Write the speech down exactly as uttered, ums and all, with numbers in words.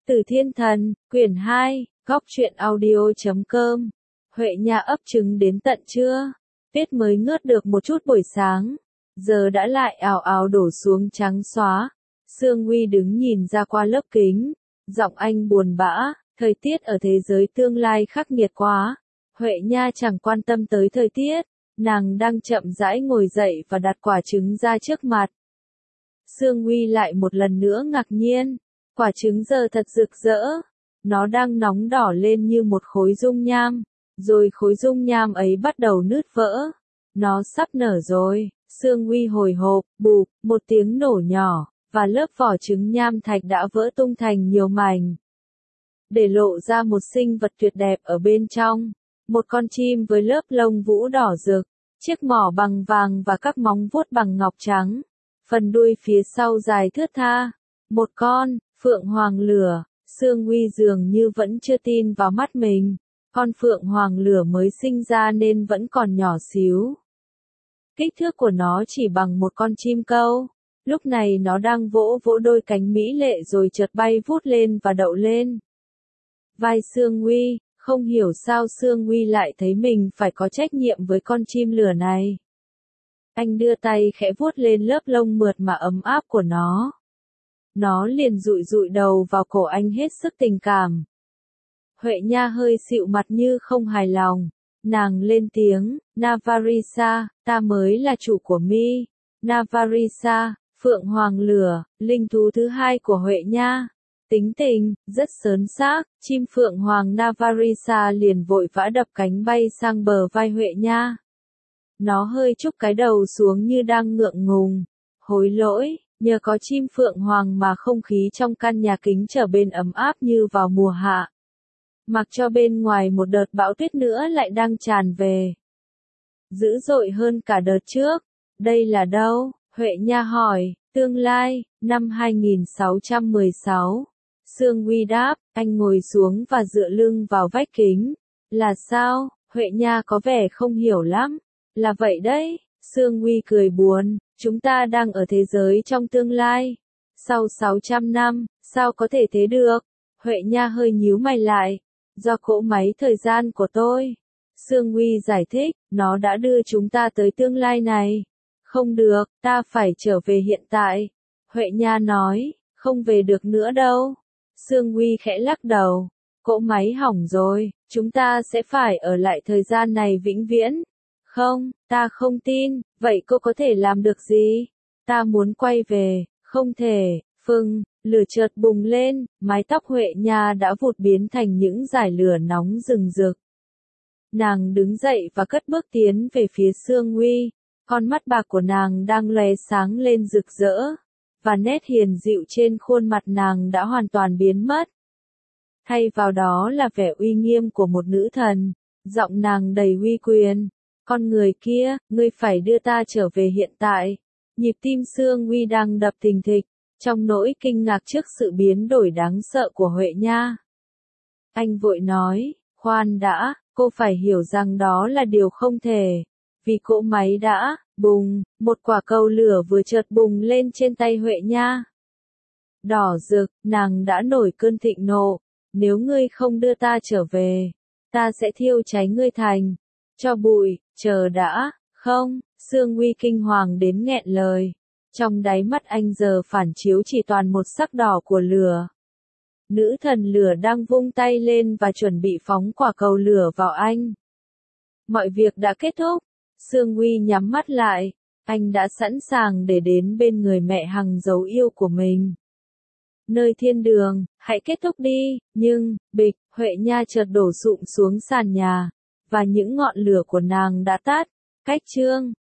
Từ Thiên Thần, quyển hai, góc truyện audio chấm com. Huệ Nha ấp trứng đến tận trưa. Tuyết mới ngớt được một chút buổi sáng, giờ đã lại ào ào đổ xuống trắng xóa. Sương Huy đứng nhìn ra qua lớp kính, giọng anh buồn bã, thời tiết ở thế giới tương lai khắc nghiệt quá. Huệ Nha chẳng quan tâm tới thời tiết, nàng đang chậm rãi ngồi dậy và đặt quả trứng ra trước mặt. Sương Huy lại một lần nữa ngạc nhiên, quả trứng giờ thật rực rỡ, nó đang nóng đỏ lên như một khối dung nham, rồi khối dung nham ấy bắt đầu nứt vỡ. Nó sắp nở rồi. Sương Huy hồi hộp, bụp, một tiếng nổ nhỏ, và lớp vỏ trứng nham thạch đã vỡ tung thành nhiều mảnh, để lộ ra một sinh vật tuyệt đẹp ở bên trong. Một con chim với lớp lông vũ đỏ rực, chiếc mỏ bằng vàng và các móng vuốt bằng ngọc trắng. Phần đuôi phía sau dài thướt tha. Một con phượng hoàng lửa. Sương Huy dường như vẫn chưa tin vào mắt mình. Con phượng hoàng lửa mới sinh ra nên vẫn còn nhỏ xíu. Kích thước của nó chỉ bằng một con chim câu. Lúc này nó đang vỗ vỗ đôi cánh mỹ lệ rồi chợt bay vút lên và đậu lên vai Sương Huy. Không hiểu sao Sương Huy lại thấy mình phải có trách nhiệm với con chim lửa này. Anh đưa tay khẽ vuốt lên lớp lông mượt mà ấm áp của nó. Nó liền dụi dụi đầu vào cổ anh hết sức tình cảm. Huệ Nha hơi xịu mặt như không hài lòng. Nàng lên tiếng, Navarisa, ta mới là chủ của mi. Navarisa, phượng hoàng lửa, linh thú thứ hai của Huệ Nha. Tính tình, rất sớn xác, chim phượng hoàng Navarisa liền vội vã đập cánh bay sang bờ vai Huệ Nha. Nó hơi chúc cái đầu xuống như đang ngượng ngùng. Hối lỗi, nhờ có chim phượng hoàng mà không khí trong căn nhà kính trở bên ấm áp như vào mùa hạ. Mặc cho bên ngoài một đợt bão tuyết nữa lại đang tràn về. Dữ dội hơn cả đợt trước. Đây là đâu? Huệ Nha hỏi. Tương lai, năm hai nghìn sáu trăm mười sáu. Sương Huy đáp, anh ngồi xuống và dựa lưng vào vách kính. Là sao? Huệ Nha có vẻ không hiểu lắm. Là vậy đấy. Sương Huy cười buồn, chúng ta đang ở thế giới trong tương lai. Sau sáu trăm năm, sao có thể thế được? Huệ Nha hơi nhíu mày lại. Do cỗ máy thời gian của tôi. Sương Huy giải thích, nó đã đưa chúng ta tới tương lai này. Không được, ta phải trở về hiện tại. Huệ Nha nói, không về được nữa đâu. Sương Huy khẽ lắc đầu. Cỗ máy hỏng rồi, chúng ta sẽ phải ở lại thời gian này vĩnh viễn. Không, ta không tin, vậy cô có thể làm được gì? Ta muốn quay về, không thể. Phừng, lửa chợt bùng lên, mái tóc Huệ Nha đã vụt biến thành những dải lửa nóng rừng rực. Nàng đứng dậy và cất bước tiến về phía Sương Huy, con mắt bạc của nàng đang lóe sáng lên rực rỡ, và nét hiền dịu trên khuôn mặt nàng đã hoàn toàn biến mất. Thay vào đó là vẻ uy nghiêm của một nữ thần, giọng nàng đầy uy quyền. Con người kia, ngươi phải đưa ta trở về hiện tại. Nhịp tim Sương Huy đang đập thình thịch, trong nỗi kinh ngạc trước sự biến đổi đáng sợ của Huệ Nha. Anh vội nói, khoan đã, cô phải hiểu rằng đó là điều không thể. Vì cỗ máy đã, bùng, một quả cầu lửa vừa chợt bùng lên trên tay Huệ Nha. Đỏ rực, nàng đã nổi cơn thịnh nộ. Nếu ngươi không đưa ta trở về, ta sẽ thiêu cháy ngươi thành cho bụi. Chờ đã, không, Sương Huy kinh hoàng đến nghẹn lời. Trong đáy mắt anh giờ phản chiếu chỉ toàn một sắc đỏ của lửa. Nữ thần lửa đang vung tay lên và chuẩn bị phóng quả cầu lửa vào anh. Mọi việc đã kết thúc. Sương Huy nhắm mắt lại. Anh đã sẵn sàng để đến bên người mẹ hằng dấu yêu của mình. Nơi thiên đường, hãy kết thúc đi. Nhưng, bịch, Huệ Nha chợt đổ sụm xuống sàn nhà. Và những ngọn lửa của nàng đã tắt. Cách chương